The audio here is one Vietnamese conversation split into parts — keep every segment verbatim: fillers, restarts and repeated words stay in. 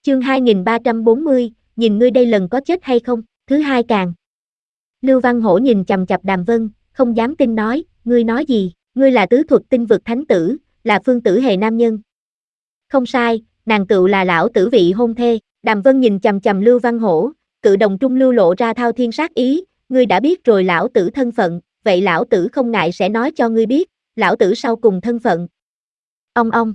Chương hai nghìn ba trăm bốn mươi, nhìn ngươi đây lần có chết hay không, thứ hai càng. Lưu Văn Hổ nhìn chằm chằm Đàm Vân, không dám tin nói, ngươi nói gì, ngươi là tứ thuật tinh vực thánh tử, là phương tử hề nam nhân. Không sai, nàng tựu là lão tử vị hôn thê. Đàm Vân nhìn chằm chằm Lưu Văn Hổ, cự đồng trung lưu lộ ra thao thiên sát ý, ngươi đã biết rồi lão tử thân phận, vậy lão tử không ngại sẽ nói cho ngươi biết, lão tử sau cùng thân phận. Ông ông.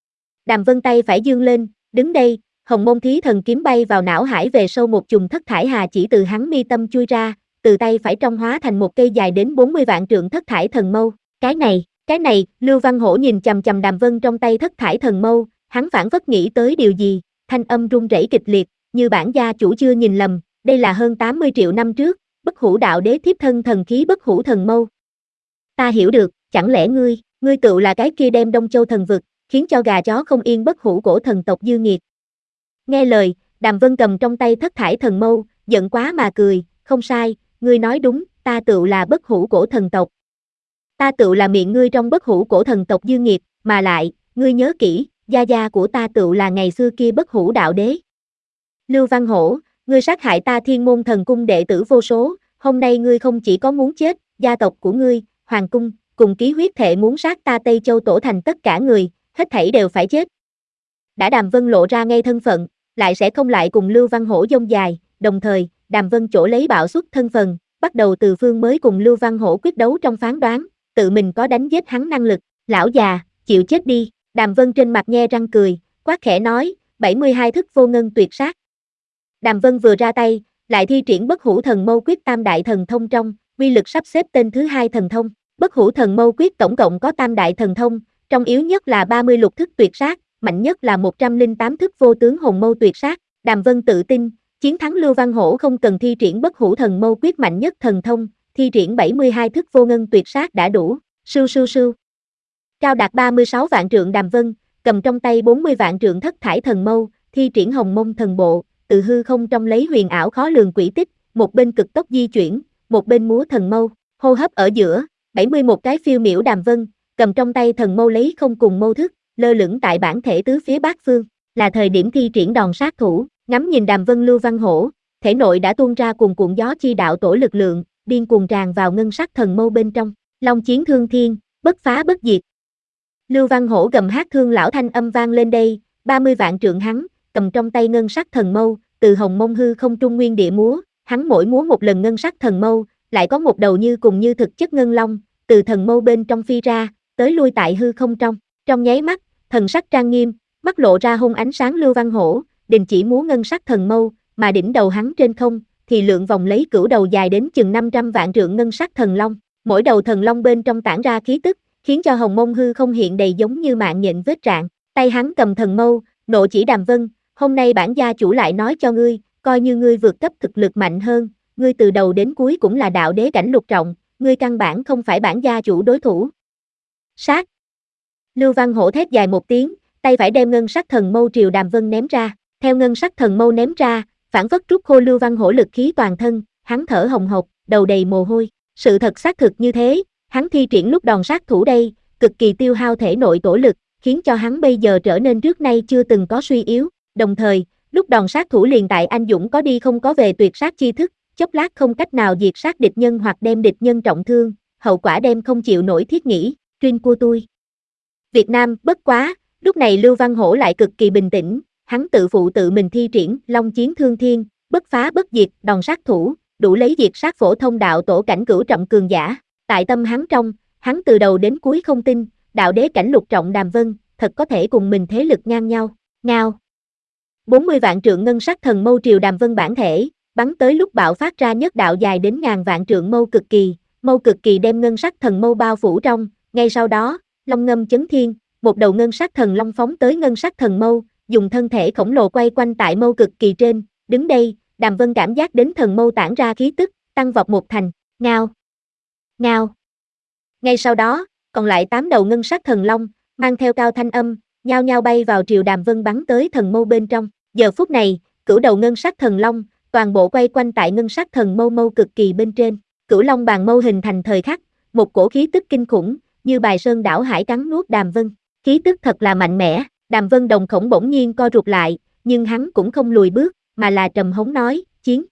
Đàm Vân tay phải dương lên, đứng đây, hồng môn thí thần kiếm bay vào não hải về sâu một chùm thất thải hà chỉ từ hắn mi tâm chui ra, từ tay phải trong hóa thành một cây dài đến bốn mươi vạn trượng thất thải thần mâu. Cái này, cái này, Lưu Văn Hổ nhìn chằm chằm Đàm Vân trong tay thất thải thần mâu, hắn phảng phất nghĩ tới điều gì, thanh âm run rẩy kịch liệt, như bản gia chủ chưa nhìn lầm, đây là hơn tám mươi triệu năm trước, bất hủ đạo đế thiếp thân thần khí bất hủ thần mâu. Ta hiểu được, chẳng lẽ ngươi, ngươi tựu là cái kia đem Đông Châu thần vực, khiến cho gà chó không yên bất hủ cổ thần tộc dư nghiệt. Nghe lời, Đàm Vân cầm trong tay thất thải thần mâu, giận quá mà cười, không sai, ngươi nói đúng, ta tựu là bất hủ cổ thần tộc. Ta tựu là miệng ngươi trong bất hủ cổ thần tộc dư nghiệt, mà lại, ngươi nhớ kỹ, gia gia của ta tựu là ngày xưa kia bất hủ đạo đế. Lưu Văn Hổ, ngươi sát hại ta Thiên Môn Thần Cung đệ tử vô số, hôm nay ngươi không chỉ có muốn chết, gia tộc của ngươi, hoàng cung, cùng ký huyết thệ muốn sát ta Tây Châu Tổ thành tất cả người, hết thảy đều phải chết. Đã Đàm Vân lộ ra ngay thân phận, lại sẽ không lại cùng Lưu Văn Hổ dông dài, đồng thời, Đàm Vân chỗ lấy bạo xuất thân phần, bắt đầu từ phương mới cùng Lưu Văn Hổ quyết đấu trong phán đoán, tự mình có đánh giết hắn năng lực, lão già, chịu chết đi. Đàm Vân trên mặt nhe răng cười, quát khẽ nói, bảy mươi hai thức vô ngân tuyệt sát. Đàm Vân vừa ra tay, lại thi triển bất hủ thần mâu quyết tam đại thần thông trong, uy lực sắp xếp tên thứ hai thần thông. Bất hủ thần mâu quyết tổng cộng có tam đại thần thông, trong yếu nhất là ba mươi lục thức tuyệt sát, mạnh nhất là một trăm lẻ tám thức vô tướng hồn mâu tuyệt sát. Đàm Vân tự tin, chiến thắng Lưu Văn Hổ không cần thi triển bất hủ thần mâu quyết mạnh nhất thần thông, thi triển bảy mươi hai thức vô ngân tuyệt sát đã đủ. Sưu sưu sưu. Cao đạt ba mươi sáu vạn trượng Đàm Vân, cầm trong tay bốn mươi vạn trượng thất thải thần mâu, thi triển hồng mông thần bộ, từ hư không trong lấy huyền ảo khó lường quỹ tích, một bên cực tốc di chuyển, một bên múa thần mâu, hô hấp ở giữa, bảy mươi mốt cái phiêu miểu Đàm Vân, cầm trong tay thần mâu lấy không cùng mâu thức, lơ lửng tại bản thể tứ phía bát phương, là thời điểm thi triển đòn sát thủ, ngắm nhìn Đàm Vân Lưu Văn Hổ, thể nội đã tuôn ra cuồn cuộn gió chi đạo tổ lực lượng, điên cuồng tràn vào ngân sắc thần mâu bên trong, long chiến thương thiên, bất phá bất diệt. Lưu Văn Hổ gầm hát thương lão thanh âm vang lên đây, ba mươi vạn trượng hắn, cầm trong tay ngân sắc thần mâu, từ hồng mông hư không trung nguyên địa múa, hắn mỗi múa một lần ngân sắc thần mâu, lại có một đầu như cùng như thực chất ngân long, từ thần mâu bên trong phi ra, tới lui tại hư không trong, trong nháy mắt, thần sắc trang nghiêm, mắt lộ ra hung ánh sáng Lưu Văn Hổ, đình chỉ múa ngân sắc thần mâu, mà đỉnh đầu hắn trên không, thì lượng vòng lấy cửu đầu dài đến chừng năm trăm vạn trượng ngân sắc thần long, mỗi đầu thần long bên trong tản ra khí tức, khiến cho hồng mông hư không hiện đầy giống như mạng nhện vết rạn, tay hắn cầm thần mâu, nộ chỉ Đàm Vân, hôm nay bản gia chủ lại nói cho ngươi, coi như ngươi vượt cấp thực lực mạnh hơn, ngươi từ đầu đến cuối cũng là đạo đế cảnh lục trọng, ngươi căn bản không phải bản gia chủ đối thủ. Sát. Lưu Văn Hổ thét dài một tiếng, tay phải đem ngân sắc thần mâu triều Đàm Vân ném ra, theo ngân sắc thần mâu ném ra, phản phất rút khô Lưu Văn Hổ lực khí toàn thân, hắn thở hồng hộc, đầu đầy mồ hôi, sự thật xác thực như thế, hắn thi triển lúc đòn sát thủ đây, cực kỳ tiêu hao thể nội tổ lực, khiến cho hắn bây giờ trở nên trước nay chưa từng có suy yếu, đồng thời, lúc đòn sát thủ liền tại anh dũng có đi không có về tuyệt sát chi thức, chốc lát không cách nào diệt sát địch nhân hoặc đem địch nhân trọng thương, hậu quả đem không chịu nổi thiết nghĩ, truyên của tôi. Việt Nam, bất quá, lúc này Lưu Văn Hổ lại cực kỳ bình tĩnh, hắn tự phụ tự mình thi triển, long chiến thương thiên, bất phá bất diệt, đòn sát thủ, đủ lấy diệt sát phổ thông đạo tổ cảnh cửu trọng cường giả, tại tâm hắn trong, hắn từ đầu đến cuối không tin, đạo đế cảnh lục trọng Đàm Vân, thật có thể cùng mình thế lực ngang nhau, ngao. bốn mươi vạn trượng ngân sắc thần mâu triều Đàm Vân bản thể, bắn tới lúc bạo phát ra nhất đạo dài đến ngàn vạn trượng mâu cực kỳ, mâu cực kỳ đem ngân sắc thần mâu bao phủ trong, ngay sau đó, long ngâm chấn thiên, một đầu ngân sắc thần long phóng tới ngân sắc thần mâu, dùng thân thể khổng lồ quay quanh tại mâu cực kỳ trên, đứng đây, Đàm Vân cảm giác đến thần mâu tản ra khí tức, tăng vọt một thành, ngao, ngao. Ngay sau đó, còn lại tám đầu ngân sắc thần long, mang theo cao thanh âm, nhao nhao bay vào triều Đàm Vân bắn tới thần mâu bên trong. Giờ phút này, cửu đầu ngân sắc thần long, toàn bộ quay quanh tại ngân sắc thần mâu mâu cực kỳ bên trên. Cửu long bàn mâu hình thành thời khắc, một cổ khí tức kinh khủng, như bài sơn đảo hải cắn nuốt Đàm Vân. Khí tức thật là mạnh mẽ, Đàm Vân đồng khổng bỗng nhiên co rụt lại, nhưng hắn cũng không lùi bước, mà là trầm hống nói, chiến.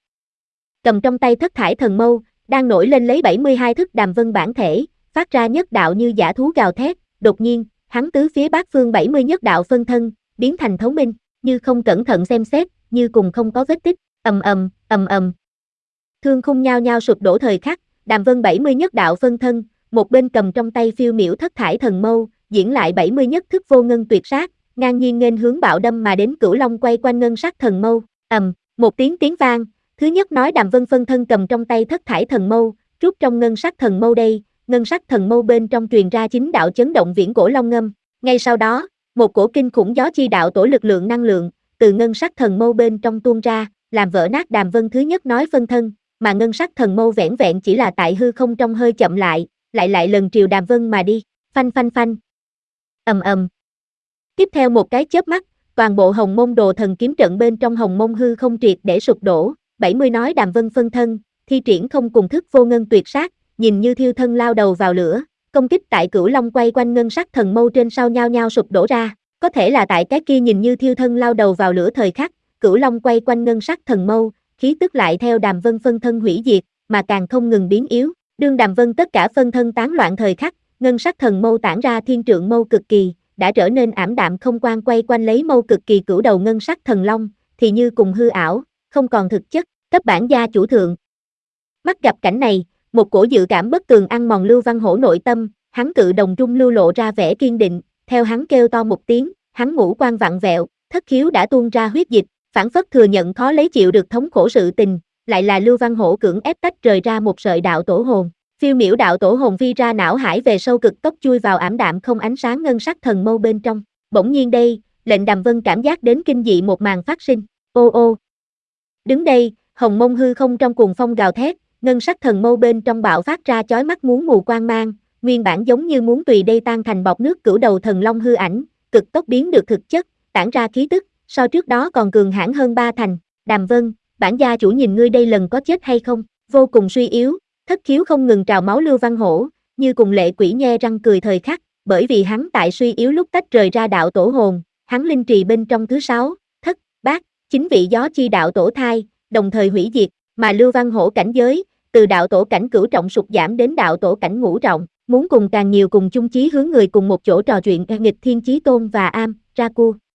Cầm trong tay thất thải thần mâu, đang nổi lên lấy bảy mươi hai thức đàm vân bản thể, phát ra nhất đạo như dã thú gào thét, đột nhiên, hắn tứ phía bát phương bảy mươi nhất đạo phân thân, biến thành thấu minh, như không cẩn thận xem xét, như cùng không có vết tích, ầm ầm, ầm ầm. Thương khung nhao nhao sụp đổ thời khắc, đàm vân bảy mươi nhất đạo phân thân, một bên cầm trong tay phiêu miểu thất thải thần mâu, diễn lại bảy mươi nhất thức vô ngân tuyệt sát, ngang nhiên nghênh hướng bạo đâm mà đến Cửu Long quay quanh ngân sắc thần mâu, ầm, một tiếng tiếng vang, thứ nhất nói đàm vân phân thân cầm trong tay thất thải thần mâu, rút trong ngân sắc thần mâu đây, ngân sắc thần mâu bên trong truyền ra chính đạo chấn động viễn cổ long ngâm, ngay sau đó, một cổ kinh khủng gió chi đạo tổ lực lượng năng lượng, từ ngân sắc thần mâu bên trong tuôn ra, làm vỡ nát đàm vân thứ nhất nói phân thân, mà ngân sắc thần mâu vẻn vẹn chỉ là tại hư không trong hơi chậm lại, lại lại lần triều đàm vân mà đi, phanh phanh phanh. Ầm ầm. Tiếp theo một cái chớp mắt, toàn bộ hồng môn đồ thần kiếm trận bên trong hồng môn hư không triệt để sụp đổ, bảy mươi nói đàm vân phân thân, thi triển không cùng thức vô ngân tuyệt sát, nhìn như thiêu thân lao đầu vào lửa, công kích tại Cửu Long quay quanh ngân sắc thần mâu trên sau nhao nhao sụp đổ ra, có thể là tại cái kia nhìn như thiêu thân lao đầu vào lửa thời khắc, Cửu Long quay quanh ngân sắc thần mâu, khí tức lại theo đàm vân phân thân hủy diệt, mà càng không ngừng biến yếu, đương đàm vân tất cả phân thân tán loạn thời khắc, ngân sắc thần mâu tản ra thiên trượng mâu cực kỳ, đã trở nên ảm đạm không quan quay quanh lấy mâu cực kỳ cửu đầu ngân sắc thần long, thì như cùng hư ảo, không còn thực chất, cấp bản gia chủ thượng. Mắt gặp cảnh này, một cổ dự cảm bất tường ăn mòn Lưu Văn Hổ nội tâm, hắn cự đồng trung lưu lộ ra vẻ kiên định, theo hắn kêu to một tiếng, hắn ngũ quan vặn vẹo, thất khiếu đã tuôn ra huyết dịch, phản phất thừa nhận khó lấy chịu được thống khổ sự tình, lại là Lưu Văn Hổ cưỡng ép tách rời ra một sợi đạo tổ hồn, phiêu miểu đạo tổ hồn phi ra não hải về sâu cực tốc chui vào ảm đạm không ánh sáng ngân sắc thần mâu bên trong, bỗng nhiên đây, lệnh Đàm Vân cảm giác đến kinh dị một màn phát sinh, ô ô. Đứng đây, hồng mông hư không trong cuồng phong gào thét, ngân sắc thần mâu bên trong bạo phát ra chói mắt muốn mù quang mang, nguyên bản giống như muốn tùy đây tan thành bọt nước cửu đầu thần long hư ảnh, cực tốc biến được thực chất, tản ra khí tức, so trước đó còn cường hãn hơn ba thành. Đàm Vân, bản gia chủ nhìn ngươi đây lần có chết hay không, vô cùng suy yếu, thất khiếu không ngừng trào máu Lưu Văn Hổ, như cùng lệ quỷ nhe răng cười thời khắc, bởi vì hắn tại suy yếu lúc tách rời ra đạo tổ hồn, hắn linh trì bên trong thứ sáu, thất, bát, chính vị gió chi đạo tổ thai, đồng thời hủy diệt, mà Lưu Văn Hổ cảnh giới, từ đạo tổ cảnh cửu trọng sụt giảm đến đạo tổ cảnh ngũ trọng, muốn cùng càng nhiều cùng chung chí hướng người cùng một chỗ trò chuyện nghịch thiên chí tôn và am, Raku.